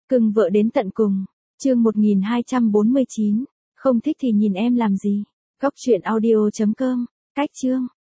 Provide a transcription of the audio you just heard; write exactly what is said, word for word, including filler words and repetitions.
Cưng vợ đến tận cùng. Chương một nghìn hai trăm bốn mươi chín. Không thích thì nhìn em làm gì. Góc truyện audio chấm com. Cách chương.